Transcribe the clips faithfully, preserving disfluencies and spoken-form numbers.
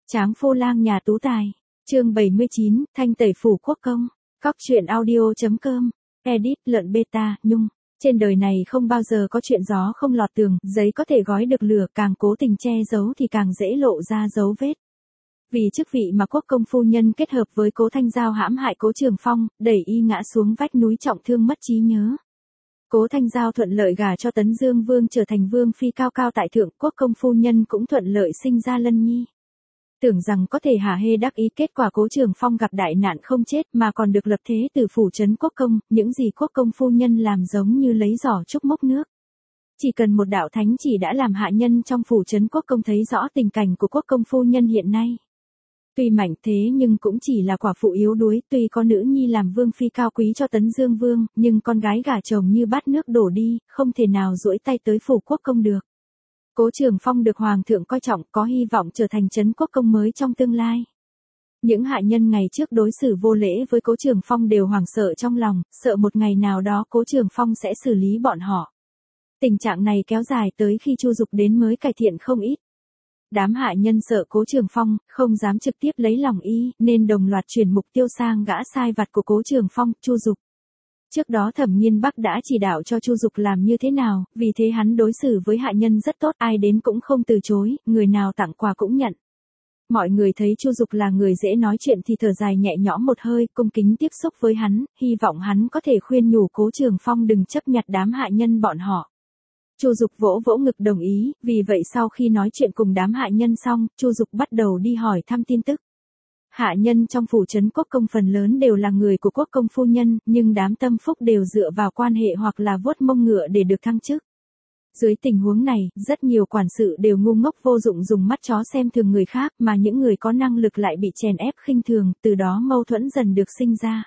Tráng phô lang nhà tú tài. Chương bảy mươi chín, thanh tẩy phủ quốc công. Cóc truyện audio.com. Edit lợn beta, Nhung. Trên đời này không bao giờ có chuyện gió không lọt tường, giấy có thể gói được lửa, càng cố tình che giấu thì càng dễ lộ ra dấu vết. Vì chức vị mà quốc công phu nhân kết hợp với Cố Thanh Giao hãm hại Cố Trường Phong, đẩy y ngã xuống vách núi trọng thương mất trí nhớ. Cố Thanh Giao thuận lợi gả cho Tấn Dương Vương trở thành vương phi cao cao tại thượng, quốc công phu nhân cũng thuận lợi sinh ra Lân Nhi. Tưởng rằng có thể hả hê đắc ý, kết quả Cố Trường Phong gặp đại nạn không chết mà còn được lập thế từ phủ trấn quốc công, những gì quốc công phu nhân làm giống như lấy giỏ trúc mốc nước. Chỉ cần một đạo thánh chỉ đã làm hạ nhân trong phủ trấn quốc công thấy rõ tình cảnh của quốc công phu nhân hiện nay. Tuy mạnh thế nhưng cũng chỉ là quả phụ yếu đuối, tuy có nữ nhi làm vương phi cao quý cho Tấn Dương Vương, nhưng con gái gả chồng như bát nước đổ đi, không thể nào duỗi tay tới phủ quốc công được. Cố Trường Phong được hoàng thượng coi trọng, có hy vọng trở thành trấn quốc công mới trong tương lai. Những hạ nhân ngày trước đối xử vô lễ với Cố Trường Phong đều hoảng sợ trong lòng, sợ một ngày nào đó Cố Trường Phong sẽ xử lý bọn họ. Tình trạng này kéo dài tới khi Chu Dục đến mới cải thiện không ít. Đám hạ nhân sợ Cố Trường Phong, không dám trực tiếp lấy lòng y, nên đồng loạt chuyển mục tiêu sang gã sai vặt của Cố Trường Phong, Chu Dục. Trước đó Thẩm Nghiên Bắc đã chỉ đạo cho Chu Dục làm như thế nào, vì thế hắn đối xử với hạ nhân rất tốt, ai đến cũng không từ chối, người nào tặng quà cũng nhận. Mọi người thấy Chu Dục là người dễ nói chuyện thì thở dài nhẹ nhõm một hơi, cung kính tiếp xúc với hắn, hy vọng hắn có thể khuyên nhủ Cố Trường Phong đừng chấp nhặt đám hạ nhân bọn họ. Chu Dục vỗ vỗ ngực đồng ý, vì vậy sau khi nói chuyện cùng đám hạ nhân xong, Chu Dục bắt đầu đi hỏi thăm tin tức. Hạ nhân trong phủ trấn quốc công phần lớn đều là người của quốc công phu nhân, nhưng đám tâm phúc đều dựa vào quan hệ hoặc là vuốt mông ngựa để được thăng chức. Dưới tình huống này, rất nhiều quản sự đều ngu ngốc vô dụng dùng mắt chó xem thường người khác, mà những người có năng lực lại bị chèn ép khinh thường, từ đó mâu thuẫn dần được sinh ra.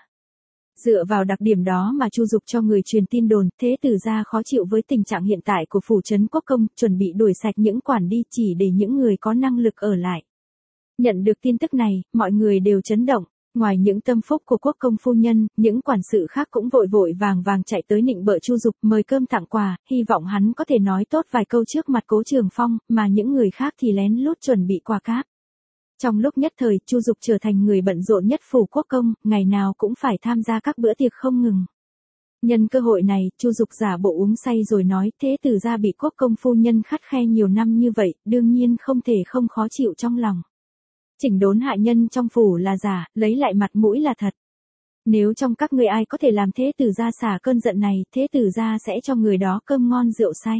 Dựa vào đặc điểm đó mà Chu Dục cho người truyền tin đồn, thế tử gia khó chịu với tình trạng hiện tại của phủ trấn quốc công, chuẩn bị đuổi sạch những quản đi chỉ để những người có năng lực ở lại. Nhận được tin tức này, mọi người đều chấn động, ngoài những tâm phúc của quốc công phu nhân, những quản sự khác cũng vội vội vàng vàng chạy tới nịnh bợ Chu Dục, mời cơm tặng quà, hy vọng hắn có thể nói tốt vài câu trước mặt Cố Trường Phong, mà những người khác thì lén lút chuẩn bị quà cáp. Trong lúc nhất thời, Chu Dục trở thành người bận rộn nhất phủ quốc công, ngày nào cũng phải tham gia các bữa tiệc không ngừng. Nhân cơ hội này, Chu Dục giả bộ uống say rồi nói, thế tử gia bị quốc công phu nhân khắt khe nhiều năm như vậy, đương nhiên không thể không khó chịu trong lòng. Chỉnh đốn hạ nhân trong phủ là giả, lấy lại mặt mũi là thật. Nếu trong các ngươi ai có thể làm thế tử gia xả cơn giận này, thế tử gia sẽ cho người đó cơm ngon rượu say.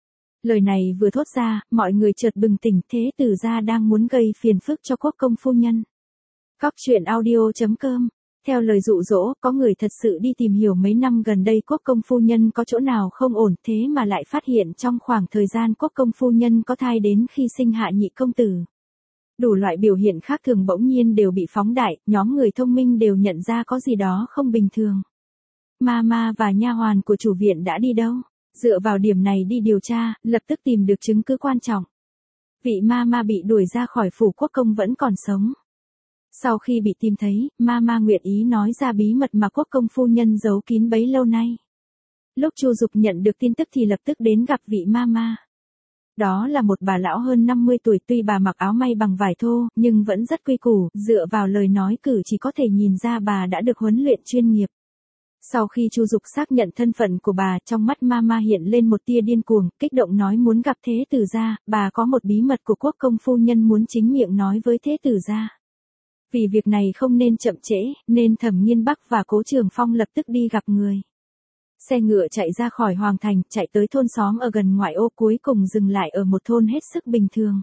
Lời này vừa thốt ra, mọi người chợt bừng tỉnh, thế tử gia đang muốn gây phiền phức cho quốc công phu nhân. Cóc truyện audio.com. Theo lời dụ dỗ, có người thật sự đi tìm hiểu mấy năm gần đây quốc công phu nhân có chỗ nào không ổn, thế mà lại phát hiện trong khoảng thời gian quốc công phu nhân có thai đến khi sinh hạ nhị công tử. Đủ loại biểu hiện khác thường bỗng nhiên đều bị phóng đại, nhóm người thông minh đều nhận ra có gì đó không bình thường. Mama và nha hoàn của chủ viện đã đi đâu? Dựa vào điểm này đi điều tra, lập tức tìm được chứng cứ quan trọng. Vị Mama bị đuổi ra khỏi phủ quốc công vẫn còn sống. Sau khi bị tìm thấy, Mama nguyện ý nói ra bí mật mà quốc công phu nhân giấu kín bấy lâu nay. Lúc Chu Dục nhận được tin tức thì lập tức đến gặp vị Mama. Đó là một bà lão hơn năm mươi tuổi, tuy bà mặc áo may bằng vải thô, nhưng vẫn rất quy củ, dựa vào lời nói cử chỉ có thể nhìn ra bà đã được huấn luyện chuyên nghiệp. Sau khi Chu Dục xác nhận thân phận của bà, trong mắt Mama hiện lên một tia điên cuồng, kích động nói muốn gặp thế tử gia, bà có một bí mật của quốc công phu nhân muốn chính miệng nói với thế tử gia. Vì việc này không nên chậm trễ, nên Thẩm Nghiên Bắc và Cố Trường Phong lập tức đi gặp người. Xe ngựa chạy ra khỏi Hoàng Thành, chạy tới thôn xóm ở gần ngoại ô, cuối cùng dừng lại ở một thôn hết sức bình thường.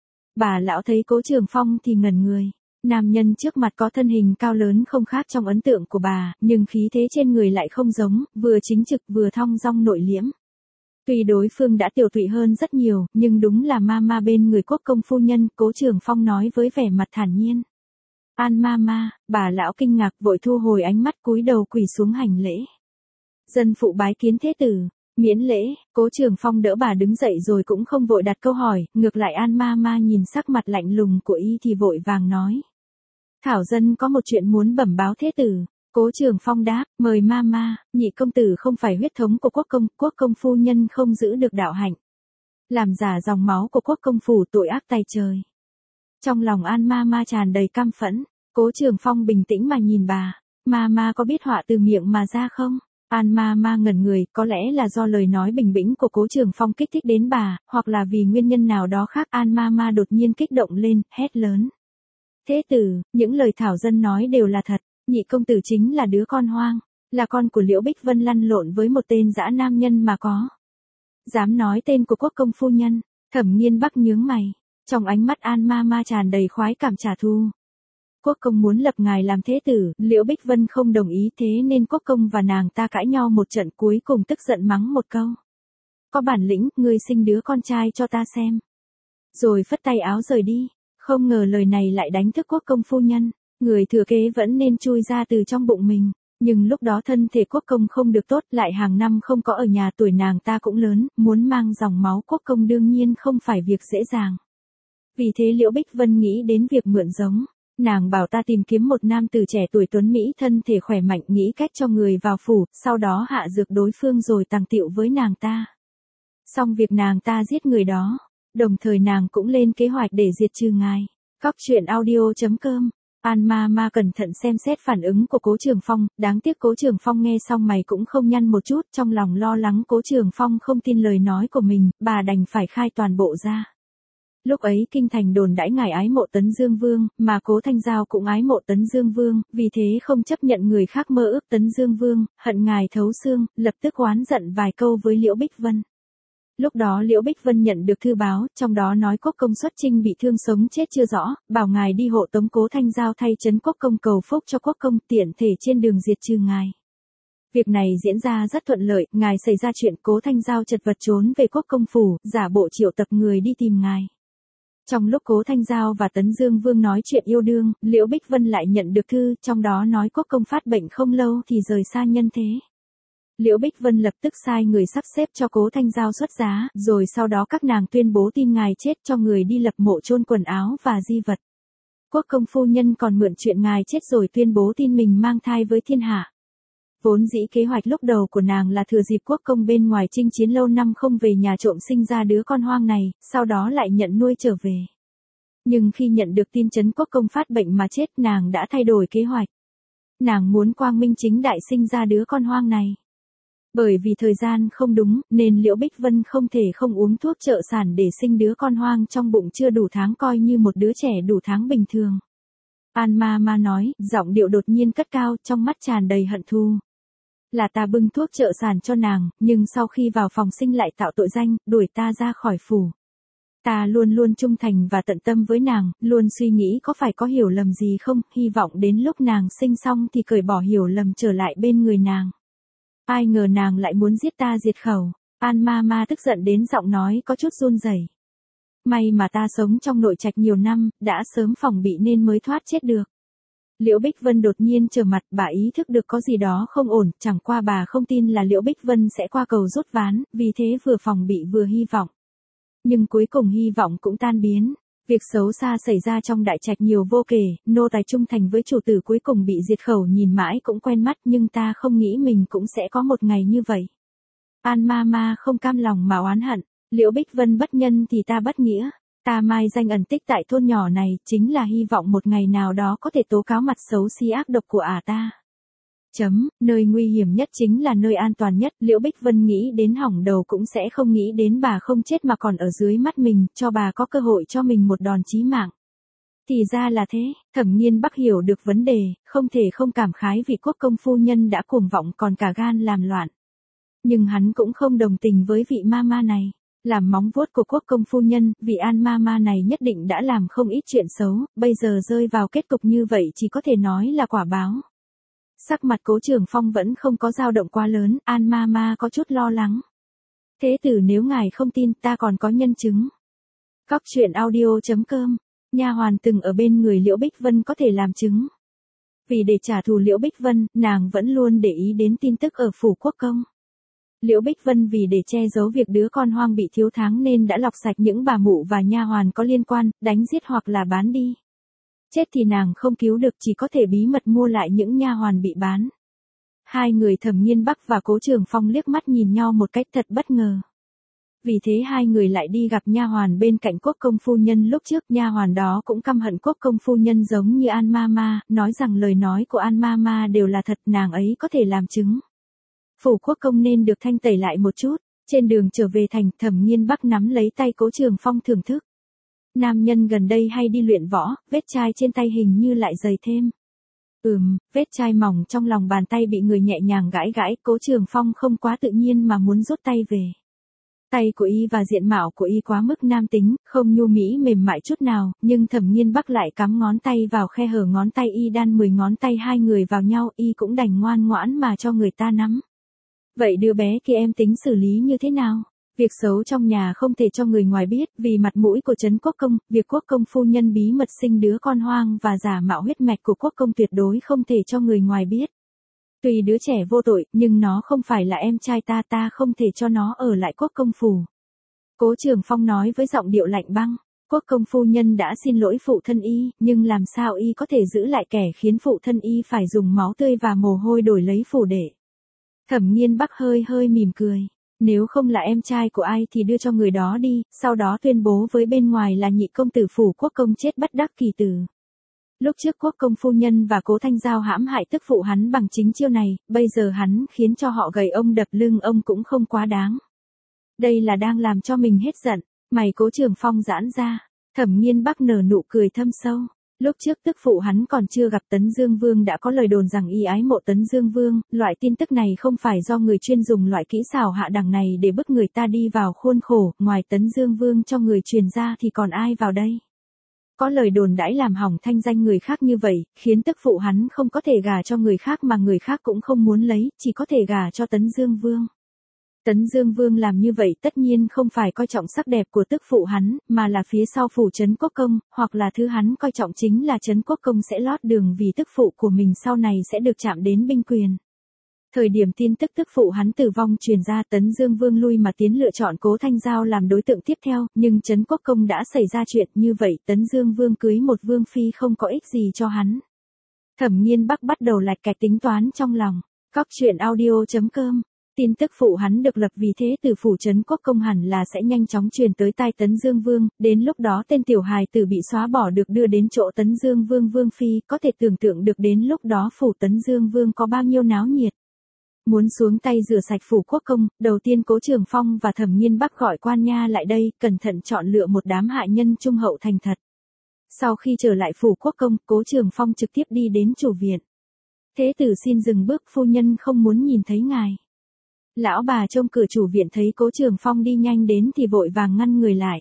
Bà lão thấy Cố Trường Phong thì ngẩn người. Nam nhân trước mặt có thân hình cao lớn không khác trong ấn tượng của bà, nhưng khí thế trên người lại không giống, vừa chính trực vừa thong dong nội liễm. Tuy đối phương đã tiểu tụy hơn rất nhiều, nhưng đúng là Mama bên người quốc công phu nhân, Cố Trường Phong nói với vẻ mặt thản nhiên. An Mama, bà lão kinh ngạc vội thu hồi ánh mắt cúi đầu quỳ xuống hành lễ. Dân phụ bái kiến thế tử, miễn lễ. Cố Trường Phong đỡ bà đứng dậy rồi cũng không vội đặt câu hỏi, ngược lại An Mama nhìn sắc mặt lạnh lùng của y thì vội vàng nói. Thảo dân có một chuyện muốn bẩm báo thế tử. Cố Trường Phong đáp, mời Mama, nhị công tử không phải huyết thống của quốc công, quốc công phu nhân không giữ được đạo hạnh. Làm giả dòng máu của quốc công phủ tội ác tày trời. Trong lòng An Mama tràn đầy căm phẫn, Cố Trường Phong bình tĩnh mà nhìn bà, Mama có biết họa từ miệng mà ra không? An Mama ngẩn người, có lẽ là do lời nói bình bĩnh của Cố Trường Phong kích thích đến bà, hoặc là vì nguyên nhân nào đó khác. An Mama đột nhiên kích động lên, hét lớn. Thế tử, những lời thảo dân nói đều là thật, nhị công tử chính là đứa con hoang, là con của Liễu Bích Vân lăn lộn với một tên dã nam nhân mà có. Dám nói tên của quốc công phu nhân, Thẩm Nghiên Bắc nhướng mày, trong ánh mắt An Mama tràn đầy khoái cảm trả thù. Quốc công muốn lập ngài làm thế tử, Liễu Bích Vân không đồng ý, thế nên quốc công và nàng ta cãi nhau một trận, cuối cùng tức giận mắng một câu. Có bản lĩnh, ngươi sinh đứa con trai cho ta xem. Rồi phất tay áo rời đi, không ngờ lời này lại đánh thức quốc công phu nhân, người thừa kế vẫn nên chui ra từ trong bụng mình. Nhưng lúc đó thân thể quốc công không được tốt, lại hàng năm không có ở nhà, tuổi nàng ta cũng lớn, muốn mang dòng máu quốc công đương nhiên không phải việc dễ dàng. Vì thế Liễu Bích Vân nghĩ đến việc mượn giống. Nàng bảo ta tìm kiếm một nam tử trẻ tuổi tuấn Mỹ, thân thể khỏe mạnh, nghĩ cách cho người vào phủ, sau đó hạ dược đối phương rồi tàng tiệu với nàng ta. Xong việc nàng ta giết người đó, đồng thời nàng cũng lên kế hoạch để diệt trừ ngài. Cóc truyện audio chấm com. An Mama cẩn thận xem xét phản ứng của Cố Trường Phong, đáng tiếc Cố Trường Phong nghe xong mày cũng không nhăn một chút, trong lòng lo lắng Cố Trường Phong không tin lời nói của mình, bà đành phải khai toàn bộ ra. Lúc ấy kinh thành đồn đãi ngài ái mộ Tấn Dương Vương, mà Cố Thanh Giao cũng ái mộ Tấn Dương Vương, vì thế không chấp nhận người khác mơ ước Tấn Dương Vương, hận ngài thấu xương, lập tức oán giận vài câu với Liễu Bích Vân. Lúc đó Liễu Bích Vân nhận được thư báo, trong đó nói quốc công xuất chinh bị thương sống chết chưa rõ, bảo ngài đi hộ tống Cố Thanh Giao thay trấn quốc công cầu phúc cho quốc công, tiện thể trên đường diệt trừ ngài. Việc này diễn ra rất thuận lợi, ngài xảy ra chuyện Cố Thanh Giao chật vật trốn về quốc công phủ, giả bộ triệu tập người đi tìm ngài. Trong lúc Cố Thanh Giao và Tấn Dương Vương nói chuyện yêu đương, Liễu Bích Vân lại nhận được thư, trong đó nói quốc công phát bệnh không lâu thì rời xa nhân thế. Liễu Bích Vân lập tức sai người sắp xếp cho Cố Thanh Giao xuất giá, rồi sau đó các nàng tuyên bố tin ngài chết, cho người đi lập mộ chôn quần áo và di vật. Quốc công phu nhân còn mượn chuyện ngài chết rồi tuyên bố tin mình mang thai với thiên hạ. Vốn dĩ kế hoạch lúc đầu của nàng là thừa dịp quốc công bên ngoài chinh chiến lâu năm không về nhà trộm sinh ra đứa con hoang này, sau đó lại nhận nuôi trở về. Nhưng khi nhận được tin trấn quốc công phát bệnh mà chết, nàng đã thay đổi kế hoạch. Nàng muốn quang minh chính đại sinh ra đứa con hoang này. Bởi vì thời gian không đúng, nên Liễu Bích Vân không thể không uống thuốc trợ sản để sinh đứa con hoang trong bụng chưa đủ tháng, coi như một đứa trẻ đủ tháng bình thường. An Mama nói, giọng điệu đột nhiên cất cao, trong mắt tràn đầy hận thù. Là ta bưng thuốc trợ sản cho nàng, nhưng sau khi vào phòng sinh lại tạo tội danh, đuổi ta ra khỏi phủ. Ta luôn luôn trung thành và tận tâm với nàng, luôn suy nghĩ có phải có hiểu lầm gì không, hy vọng đến lúc nàng sinh xong thì cởi bỏ hiểu lầm trở lại bên người nàng. Ai ngờ nàng lại muốn giết ta diệt khẩu. An Mama tức giận đến giọng nói có chút run rẩy. May mà ta sống trong nội trạch nhiều năm, đã sớm phòng bị nên mới thoát chết được. Liễu Bích Vân đột nhiên trở mặt, bà ý thức được có gì đó không ổn, chẳng qua bà không tin là Liễu Bích Vân sẽ qua cầu rút ván, vì thế vừa phòng bị vừa hy vọng. Nhưng cuối cùng hy vọng cũng tan biến. Việc xấu xa xảy ra trong đại trạch nhiều vô kể, nô tài trung thành với chủ tử cuối cùng bị diệt khẩu, nhìn mãi cũng quen mắt, nhưng ta không nghĩ mình cũng sẽ có một ngày như vậy. An Mama không cam lòng mà oán hận, Liễu Bích Vân bất nhân thì ta bất nghĩa. Ta mai danh ẩn tích tại thôn nhỏ này, chính là hy vọng một ngày nào đó có thể tố cáo mặt xấu xí ác độc của ả ta. Chấm, nơi nguy hiểm nhất chính là nơi an toàn nhất, Liễu Bích Vân nghĩ đến hỏng đầu cũng sẽ không nghĩ đến bà không chết mà còn ở dưới mắt mình, cho bà có cơ hội cho mình một đòn chí mạng. Thì ra là thế, Thẩm Nghiên Bắc hiểu được vấn đề, không thể không cảm khái vì quốc công phu nhân đã cuồng vọng còn cả gan làm loạn. Nhưng hắn cũng không đồng tình với vị mama này. Làm móng vuốt của quốc công phu nhân, vị An Mama này nhất định đã làm không ít chuyện xấu, bây giờ rơi vào kết cục như vậy chỉ có thể nói là quả báo. Sắc mặt Cố Trường Phong vẫn không có dao động quá lớn, An Mama có chút lo lắng. Thế tử nếu ngài không tin, ta còn có nhân chứng. Cóc truyện audio chấm com, nha hoàn từng ở bên người Liễu Bích Vân có thể làm chứng. Vì để trả thù Liễu Bích Vân, nàng vẫn luôn để ý đến tin tức ở phủ quốc công. Liễu Bích Vân vì để che giấu việc đứa con hoang bị thiếu tháng nên đã lọc sạch những bà mụ và nha hoàn có liên quan, đánh giết hoặc là bán đi. Chết thì nàng không cứu được, chỉ có thể bí mật mua lại những nha hoàn bị bán. Hai người Thẩm Nghiên Bắc và Cố Trường Phong liếc mắt nhìn nhau một cách thật bất ngờ. Vì thế hai người lại đi gặp nha hoàn bên cạnh Quốc công phu nhân lúc trước, nha hoàn đó cũng căm hận Quốc công phu nhân giống như An Mama, nói rằng lời nói của An Mama đều là thật, nàng ấy có thể làm chứng. Phủ Quốc công nên được thanh tẩy lại một chút. Trên đường trở về thành, Thẩm Nghiên Bắc nắm lấy tay Cố Trường Phong thưởng thức. Nam nhân gần đây hay đi luyện võ, vết chai trên tay hình như lại dày thêm. Ừm, vết chai mỏng trong lòng bàn tay bị người nhẹ nhàng gãi gãi, Cố Trường Phong không quá tự nhiên mà muốn rút tay về. Tay của y và diện mạo của y quá mức nam tính, không nhu mỹ mềm mại chút nào, nhưng Thẩm Nghiên Bắc lại cắm ngón tay vào khe hở ngón tay y, đan mười ngón tay hai người vào nhau, y cũng đành ngoan ngoãn mà cho người ta nắm. Vậy đứa bé kia em tính xử lý như thế nào? Việc xấu trong nhà không thể cho người ngoài biết, vì mặt mũi của Trấn Quốc công, việc Quốc công phu nhân bí mật sinh đứa con hoang và giả mạo huyết mạch của Quốc công tuyệt đối không thể cho người ngoài biết. Tuy đứa trẻ vô tội, nhưng nó không phải là em trai ta, ta không thể cho nó ở lại Quốc công phủ. Cố Trường Phong nói với giọng điệu lạnh băng. Quốc công phu nhân đã xin lỗi phụ thân y, nhưng làm sao y có thể giữ lại kẻ khiến phụ thân y phải dùng máu tươi và mồ hôi đổi lấy phủ để. Thẩm Nghiên Bắc hơi hơi mỉm cười. Nếu không là em trai của ai thì đưa cho người đó đi, sau đó tuyên bố với bên ngoài là nhị công tử Phủ Quốc công chết bất đắc kỳ tử. Lúc trước Quốc công phu nhân và Cố Thanh Giao hãm hại tức phụ hắn bằng chính chiêu này, bây giờ hắn khiến cho họ gầy ông đập lưng ông cũng không quá đáng. Đây là đang làm cho mình hết giận. Mày Cố Trường Phong giãn ra. Thẩm Nghiên Bắc nở nụ cười thâm sâu. Lúc trước tức phụ hắn còn chưa gặp Tấn Dương Vương đã có lời đồn rằng y ái mộ Tấn Dương Vương, loại tin tức này không phải do người chuyên dùng loại kỹ xảo hạ đẳng này để bức người ta đi vào khuôn khổ, ngoài Tấn Dương Vương cho người truyền ra thì còn ai vào đây. Có lời đồn đãi làm hỏng thanh danh người khác như vậy, khiến tức phụ hắn không có thể gả cho người khác mà người khác cũng không muốn lấy, chỉ có thể gả cho Tấn Dương Vương. Tấn Dương Vương làm như vậy tất nhiên không phải coi trọng sắc đẹp của tức phụ hắn, mà là phía sau phủ Trấn Quốc công, hoặc là thứ hắn coi trọng chính là Trấn Quốc công sẽ lót đường vì tức phụ của mình sau này sẽ được chạm đến binh quyền. Thời điểm tin tức tức phụ hắn tử vong truyền ra, Tấn Dương Vương lui mà tiến lựa chọn Cố Thanh Giao làm đối tượng tiếp theo, nhưng Trấn Quốc công đã xảy ra chuyện như vậy, Tấn Dương Vương cưới một vương phi không có ích gì cho hắn. Thẩm Nghiên Bắc bắt đầu lạch cạch tính toán trong lòng. Cóc truyện audio chấm com. Tin tức phụ hắn được lập vì thế từ phủ Trấn Quốc công hẳn là sẽ nhanh chóng truyền tới tai Tấn Dương Vương, đến lúc đó tên tiểu hài tử bị xóa bỏ được đưa đến chỗ Tấn Dương Vương vương phi, có thể tưởng tượng được đến lúc đó phủ Tấn Dương Vương có bao nhiêu náo nhiệt. Muốn xuống tay rửa sạch phủ Quốc công, đầu tiên Cố Trường Phong và Thẩm Nghiên Bắc gọi quan nha lại đây, cẩn thận chọn lựa một đám hạ nhân trung hậu thành thật. Sau khi trở lại phủ Quốc công, Cố Trường Phong trực tiếp đi đến chủ viện. Thế tử xin dừng bước, phu nhân không muốn nhìn thấy ngài. Lão bà trông cửa chủ viện thấy Cố Trường Phong đi nhanh đến thì vội vàng ngăn người lại.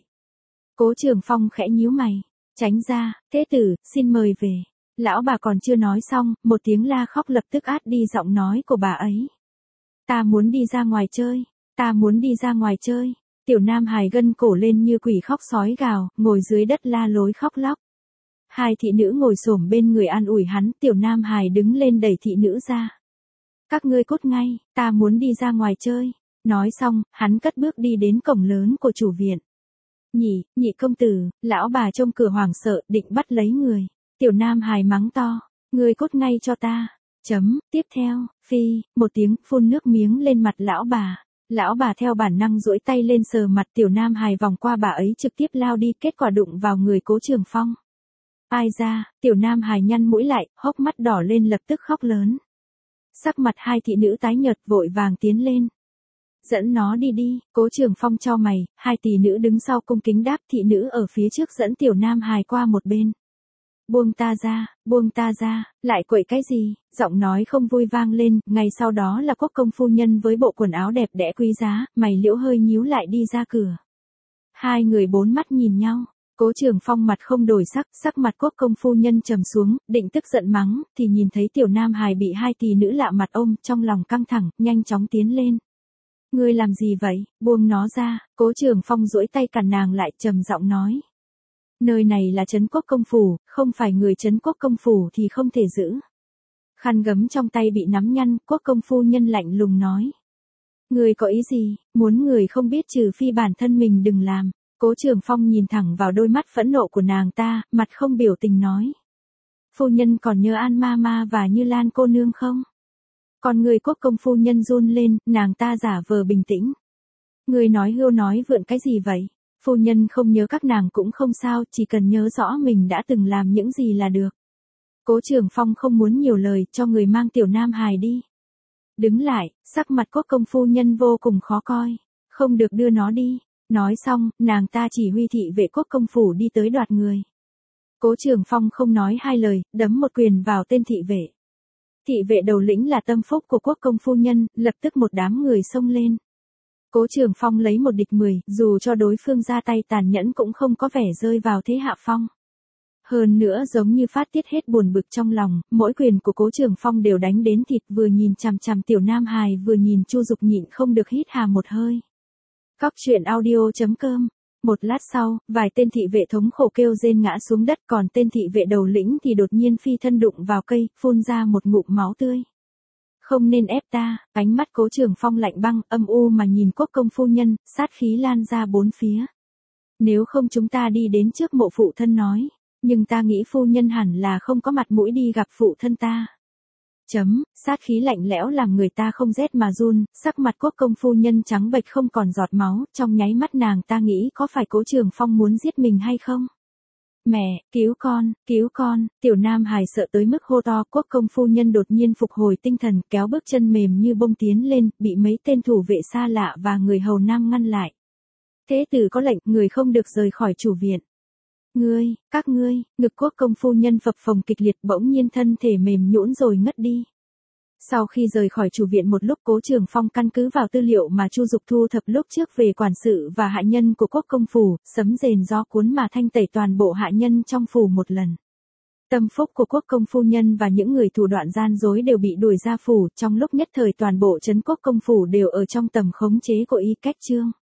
Cố Trường Phong khẽ nhíu mày, tránh ra, thế tử, xin mời về. Lão bà còn chưa nói xong, một tiếng la khóc lập tức át đi giọng nói của bà ấy. Ta muốn đi ra ngoài chơi, ta muốn đi ra ngoài chơi. Tiểu Nam Hải gân cổ lên như quỷ khóc sói gào, ngồi dưới đất la lối khóc lóc. Hai thị nữ ngồi xổm bên người an ủi hắn, Tiểu Nam Hải đứng lên đẩy thị nữ ra. Các ngươi cút ngay, ta muốn đi ra ngoài chơi. Nói xong, hắn cất bước đi đến cổng lớn của chủ viện. Nhị, nhị công tử, lão bà trông cửa hoảng sợ, định bắt lấy người. Tiểu Nam Hải mắng to, ngươi cút ngay cho ta. Chấm, tiếp theo, phi, một tiếng, phun nước miếng lên mặt lão bà. Lão bà theo bản năng duỗi tay lên sờ mặt Tiểu Nam Hải vòng qua bà ấy trực tiếp lao đi, kết quả đụng vào người Cố Trường Phong. Ai ra, Tiểu Nam Hải nhăn mũi lại, hốc mắt đỏ lên lập tức khóc lớn. Sắc mặt hai thị nữ tái nhợt vội vàng tiến lên. Dẫn nó đi đi, Cố Trường Phong chau mày, hai tỷ nữ đứng sau cung kính đáp, thị nữ ở phía trước dẫn Tiểu Nam Hải qua một bên. Buông ta ra, buông ta ra, lại quậy cái gì, giọng nói không vui vang lên, ngay sau đó là Quốc công phu nhân với bộ quần áo đẹp đẽ quý giá, mày liễu hơi nhíu lại đi ra cửa. Hai người bốn mắt nhìn nhau. Cố Trường Phong mặt không đổi sắc, sắc mặt Quốc công phu nhân trầm xuống, định tức giận mắng, thì nhìn thấy Tiểu Nam Hải bị hai tỷ nữ lạ mặt ôm, trong lòng căng thẳng, nhanh chóng tiến lên. Ngươi làm gì vậy, buông nó ra. Cố Trường Phong duỗi tay cản nàng lại, trầm giọng nói. Nơi này là Trấn Quốc công phủ, không phải người Trấn Quốc công phủ thì không thể giữ. Khăn gấm trong tay bị nắm nhăn, Quốc công phu nhân lạnh lùng nói. Ngươi có ý gì, muốn người không biết trừ phi bản thân mình đừng làm. Cố Trường Phong nhìn thẳng vào đôi mắt phẫn nộ của nàng ta, mặt không biểu tình nói. Phu nhân còn nhớ An Mama và Như Lan cô nương không? Còn người Quốc công phu nhân run lên, nàng ta giả vờ bình tĩnh. Ngươi nói hưu nói vượn cái gì vậy? Phu nhân không nhớ các nàng cũng không sao, chỉ cần nhớ rõ mình đã từng làm những gì là được. Cố Trường Phong không muốn nhiều lời, cho người mang tiểu nam hài đi. Đứng lại, sắc mặt Quốc công phu nhân vô cùng khó coi. Không được đưa nó đi. Nói xong, nàng ta chỉ huy thị vệ Quốc công phủ đi tới đoạt người. Cố Trường Phong không nói hai lời, đấm một quyền vào tên thị vệ. Thị vệ đầu lĩnh là tâm phúc của Quốc công phu nhân, lập tức một đám người xông lên. Cố Trường Phong lấy một địch mười, dù cho đối phương ra tay tàn nhẫn cũng không có vẻ rơi vào thế hạ phong. Hơn nữa giống như phát tiết hết buồn bực trong lòng, mỗi quyền của Cố Trường Phong đều đánh đến thịt, vừa nhìn chằm chằm tiểu nam hài vừa nhìn Chu Dục nhịn không được hít hà một hơi. Cóc truyện audio chấm com. Một lát sau, vài tên thị vệ thống khổ kêu rên ngã xuống đất, còn tên thị vệ đầu lĩnh thì đột nhiên phi thân đụng vào cây, phun ra một ngụm máu tươi. Không nên ép ta, ánh mắt Cố Trường Phong lạnh băng, âm u mà nhìn Quốc công phu nhân, sát khí lan ra bốn phía. Nếu không chúng ta đi đến trước mộ phụ thân nói, nhưng ta nghĩ phu nhân hẳn là không có mặt mũi đi gặp phụ thân ta. Chấm, sát khí lạnh lẽo làm người ta không rét mà run, sắc mặt Quốc công phu nhân trắng bệch không còn giọt máu, trong nháy mắt nàng ta nghĩ có phải Cố Trường Phong muốn giết mình hay không? Mẹ, cứu con, cứu con, tiểu nam hài sợ tới mức hô to. Quốc công phu nhân đột nhiên phục hồi tinh thần, kéo bước chân mềm như bông tiến lên, bị mấy tên thủ vệ xa lạ và người hầu nam ngăn lại. Thế tử có lệnh, người không được rời khỏi chủ viện. Ngươi, các ngươi, ngực Quốc công phu nhân phập phồng kịch liệt, bỗng nhiên thân thể mềm nhũn rồi ngất đi. Sau khi rời khỏi chủ viện một lúc, Cố Trường Phong căn cứ vào tư liệu mà Chu Dục thu thập lúc trước về quản sự và hạ nhân của Quốc công phủ, sấm rền gió cuốn mà thanh tẩy toàn bộ hạ nhân trong phủ một lần. Tâm phúc của Quốc công phu nhân và những người thủ đoạn gian dối đều bị đuổi ra phủ, trong lúc nhất thời toàn bộ trấn Quốc công phủ đều ở trong tầm khống chế của Y Cách Trương.